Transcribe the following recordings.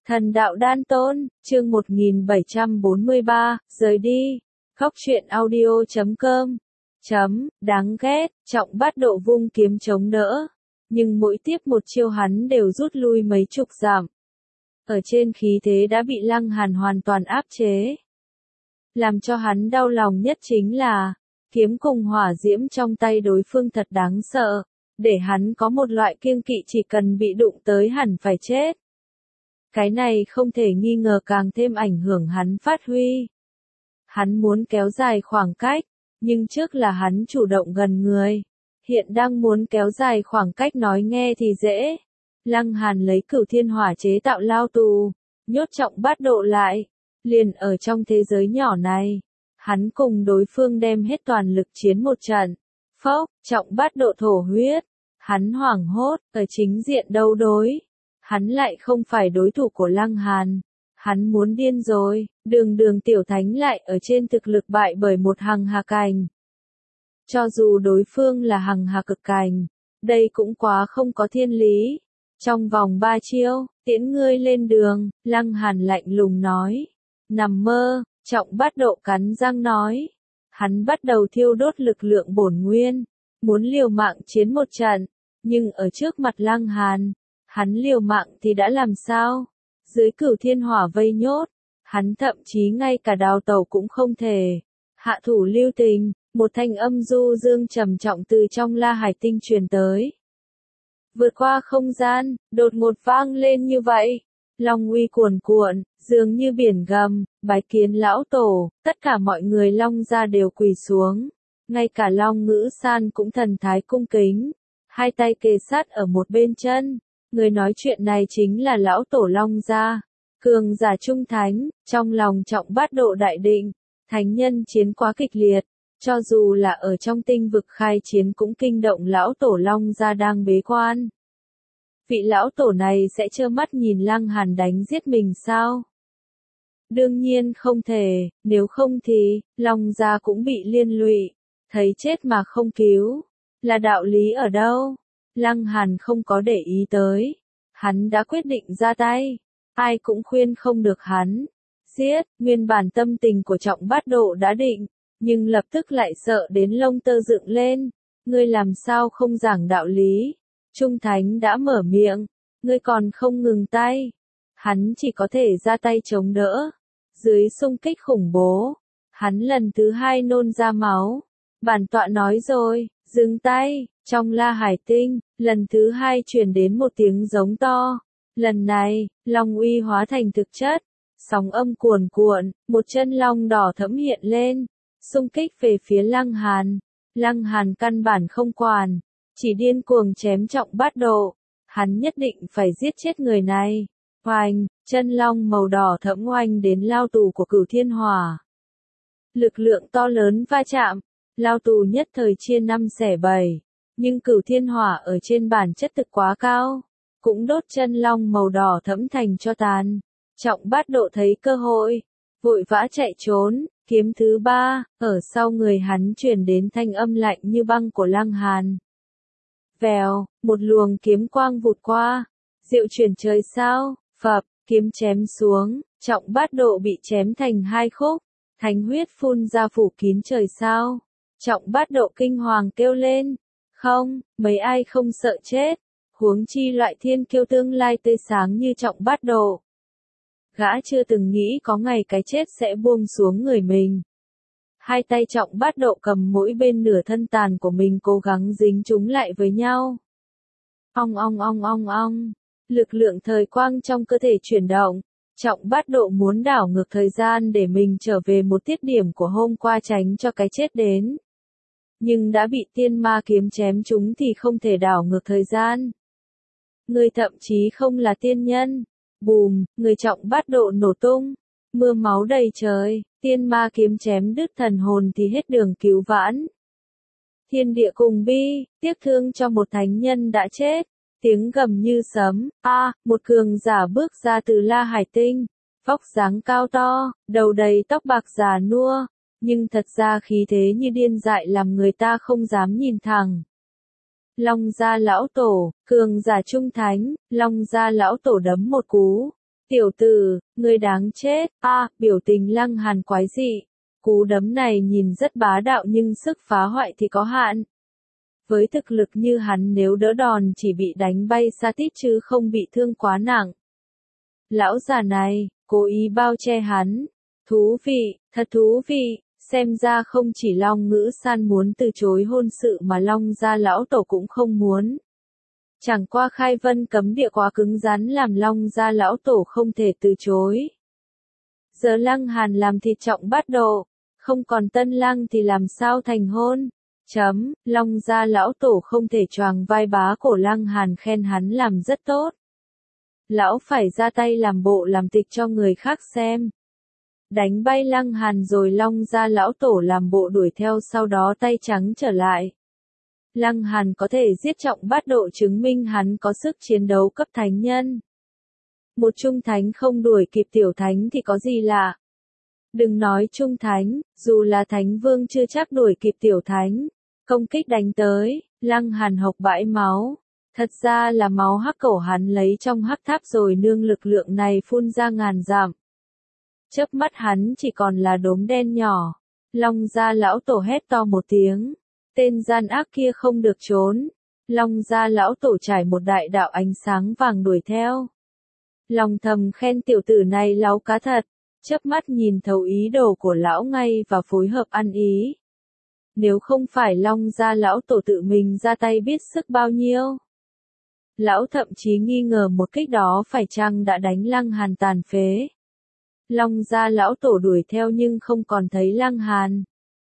Thần đạo đan tôn, chương 1743, rời đi. Khóc truyện audio.com. Đáng ghét, Trọng Bát Độ vung kiếm chống đỡ. Nhưng mỗi tiếp một chiêu hắn đều rút lui mấy chục dặm. Ở trên khí thế đã bị Lăng Hàn hoàn toàn áp chế. Làm cho hắn đau lòng nhất chính là, kiếm cùng hỏa diễm trong tay đối phương thật đáng sợ. Để hắn có một loại kiêng kỵ chỉ cần bị đụng tới hẳn phải chết. Cái này không thể nghi ngờ càng thêm ảnh hưởng hắn phát huy. Hắn muốn kéo dài khoảng cách, nhưng trước là hắn chủ động gần người. Hiện đang muốn kéo dài khoảng cách nói nghe thì dễ. Lăng Hàn lấy Cửu Thiên Hỏa chế tạo lao tù, nhốt Trọng Bát Độ lại. Liền ở trong thế giới nhỏ này, hắn cùng đối phương đem hết toàn lực chiến một trận. Phốc, Trọng Bát Độ thổ huyết. Hắn hoảng hốt, ở chính diện đấu đối. Hắn lại không phải đối thủ của Lăng Hàn. Hắn muốn điên rồi, đường tiểu thánh lại ở trên thực lực bại bởi một hằng hà cảnh. Cho dù đối phương là hằng hà cực cảnh, đây cũng quá không có thiên lý. Trong vòng 3 chiêu, tiễn ngươi lên đường, Lăng Hàn lạnh lùng nói. Nằm mơ, Trọng Bát Độ cắn răng nói. Hắn bắt đầu thiêu đốt lực lượng bổn nguyên, muốn liều mạng chiến một trận, nhưng ở trước mặt Lăng Hàn, hắn liều mạng thì đã làm sao? Dưới Cửu Thiên Hỏa vây nhốt, hắn thậm chí ngay cả đào tẩu cũng không thể. Hạ thủ lưu tình, một thanh âm du dương trầm trọng từ trong La Hải Tinh truyền tới. Vượt qua không gian, đột ngột vang lên như vậy. Long uy cuồn cuộn, dường như biển gầm, bái kiến lão tổ, tất cả mọi người Long gia đều quỳ xuống. Ngay cả Long Ngữ San cũng thần thái cung kính, hai tay kề sát ở một bên chân. Người nói chuyện này chính là lão tổ Long gia, cường giả trung thánh, trong lòng Trọng Bát Độ đại định, thánh nhân chiến quá kịch liệt, cho dù là ở trong tinh vực khai chiến cũng kinh động lão tổ Long gia đang bế quan. Vị lão tổ này sẽ trơ mắt nhìn Lăng Hàn đánh giết mình sao? Đương nhiên không thể, nếu không thì, Long gia cũng bị liên lụy, thấy chết mà không cứu, là đạo lý ở đâu? Lăng Hàn không có để ý tới, hắn đã quyết định ra tay, ai cũng khuyên không được hắn. Giết, nguyên bản tâm tình của Trọng Bát Độ đã định, nhưng lập tức lại sợ đến lông tơ dựng lên. Ngươi làm sao không giảng đạo lý? Trung Thánh đã mở miệng, ngươi còn không ngừng tay. Hắn chỉ có thể ra tay chống đỡ. Dưới xung kích khủng bố, hắn lần thứ hai nôn ra máu. Bản tọa nói rồi, dừng tay. Trong La Hải Tinh, lần thứ hai truyền đến một tiếng giống to. Lần này, long uy hóa thành thực chất. Sóng âm cuồn cuộn, một chân long đỏ thẫm hiện lên. Xung kích về phía Lăng Hàn. Lăng Hàn căn bản không quản. Chỉ điên cuồng chém Trọng Bát Độ. Hắn nhất định phải giết chết người này. Oanh, chân long màu đỏ thẫm oanh đến lao tù của Cửu Thiên Hỏa. Lực lượng to lớn va chạm. Lao tù nhất thời chia 5 xẻ 7. Nhưng Cửu Thiên Hỏa ở trên bản chất thực quá cao, cũng đốt chân long màu đỏ thẫm thành tro tàn. Trọng Bát Độ thấy cơ hội, vội vã chạy trốn. Kiếm thứ 3, ở sau người hắn truyền đến thanh âm lạnh như băng của Lăng Hàn. Vèo, một luồng kiếm quang vụt qua. Diệu chuyển trời sao, phập, kiếm chém xuống, Trọng Bát Độ bị chém thành 2 khúc. Thánh huyết phun ra phủ kín trời sao. Trọng Bát Độ kinh hoàng kêu lên. Không, mấy ai không sợ chết, huống chi loại thiên kiêu tương lai tươi sáng như Trọng Bát Độ. Gã chưa từng nghĩ có ngày cái chết sẽ buông xuống người mình. Hai tay Trọng Bát Độ cầm mỗi bên nửa thân tàn của mình cố gắng dính chúng lại với nhau. Ong ong ong ong ong, lực lượng thời quang trong cơ thể chuyển động. Trọng Bát Độ muốn đảo ngược thời gian để mình trở về một tiết điểm của hôm qua tránh cho cái chết đến. Nhưng đã bị tiên ma kiếm chém chúng thì không thể đảo ngược thời gian. Người thậm chí không là tiên nhân. Bùm, người Trọng Bát Độ nổ tung. Mưa máu đầy trời, tiên ma kiếm chém đứt thần hồn thì hết đường cứu vãn. Thiên địa cùng bi, tiếc thương cho một thánh nhân đã chết. Tiếng gầm như sấm, một cường giả bước ra từ La Hải Tinh. Vóc dáng cao to, đầu đầy tóc bạc già nua. Nhưng thật ra khí thế như điên dại làm người ta không dám nhìn thẳng. Long gia lão tổ, cường giả trung thánh, Long gia lão tổ đấm một cú. Tiểu tử, ngươi đáng chết, biểu tình Lăng Hàn quái dị. Cú đấm này nhìn rất bá đạo nhưng sức phá hoại thì có hạn. Với thực lực như hắn nếu đỡ đòn chỉ bị đánh bay xa tít chứ không bị thương quá nặng. Lão già này, cố ý bao che hắn. Thú vị, thật thú vị, xem ra không chỉ Long Ngữ San muốn từ chối hôn sự mà Long gia lão tổ cũng không muốn. Chẳng qua khai vân cấm địa quá cứng rắn làm Long gia lão tổ không thể từ chối. Giờ Lăng Hàn làm thịt Trọng Bát Độ, không còn Tân Lăng thì làm sao thành hôn. Long gia lão tổ không thể choàng vai bá cổ Lăng Hàn khen hắn làm rất tốt. Lão phải ra tay làm bộ làm tịch cho người khác xem. Đánh bay Lăng Hàn rồi Long gia lão tổ làm bộ đuổi theo sau đó tay trắng trở lại. Lăng Hàn có thể giết Trọng Bát Độ chứng minh hắn có sức chiến đấu cấp thánh nhân. Một trung thánh không đuổi kịp tiểu thánh thì có gì lạ. Đừng nói trung thánh, dù là thánh vương chưa chắc đuổi kịp tiểu thánh. Công kích đánh tới, Lăng Hàn hộc bãi máu. Thật ra là máu hắc cẩu hắn lấy trong hắc tháp rồi nương lực lượng này phun ra ngàn dặm. Chớp mắt hắn chỉ còn là đốm đen nhỏ. Long gia lão tổ hét to một tiếng. Tên gian ác kia không được trốn. Long gia lão tổ trải một đại đạo ánh sáng vàng đuổi theo. Lòng thầm khen tiểu tử này láu cá thật. Chớp mắt nhìn thấu ý đồ của lão ngay và phối hợp ăn ý. Nếu không phải Long gia lão tổ tự mình ra tay biết sức bao nhiêu. Lão thậm chí nghi ngờ một kích đó phải chăng đã đánh Lăng Hàn tàn phế. Long gia lão tổ đuổi theo nhưng không còn thấy Lăng Hàn.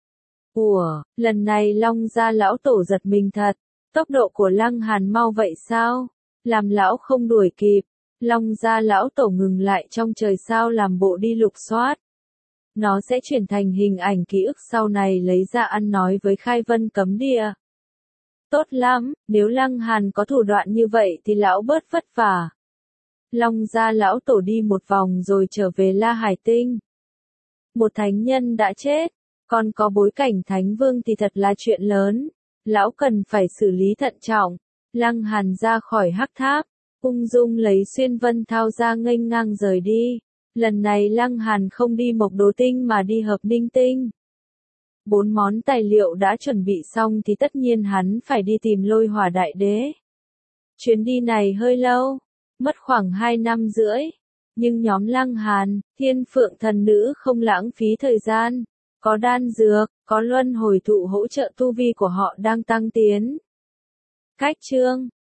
Lần này Long gia lão tổ giật mình thật. Tốc độ của Lăng Hàn mau vậy sao? Làm lão không đuổi kịp. Long gia lão tổ ngừng lại trong trời sao làm bộ đi lục soát. Nó sẽ chuyển thành hình ảnh ký ức sau này lấy ra ăn nói với khai vân cấm địa. Tốt lắm, nếu Lăng Hàn có thủ đoạn như vậy thì lão bớt vất vả. Long gia lão tổ đi một vòng rồi trở về La Hải Tinh. Một thánh nhân đã chết, còn có bối cảnh thánh vương thì thật là chuyện lớn. Lão cần phải xử lý thận trọng. Lăng Hàn ra khỏi hắc tháp, ung dung lấy xuyên vân thao ra nghênh ngang rời đi. Lần này Lăng Hàn không đi Mộc Đồ Tinh mà đi Hợp Ninh Tinh. 4 món tài liệu đã chuẩn bị xong thì tất nhiên hắn phải đi tìm Lôi Hỏa Đại Đế. Chuyến đi này hơi lâu, mất khoảng 2 năm rưỡi. Nhưng nhóm Lăng Hàn, Thiên Phượng Thần Nữ không lãng phí thời gian. Có đan dược, có luân hồi thụ hỗ trợ tu vi của họ đang tăng tiến. Cách chương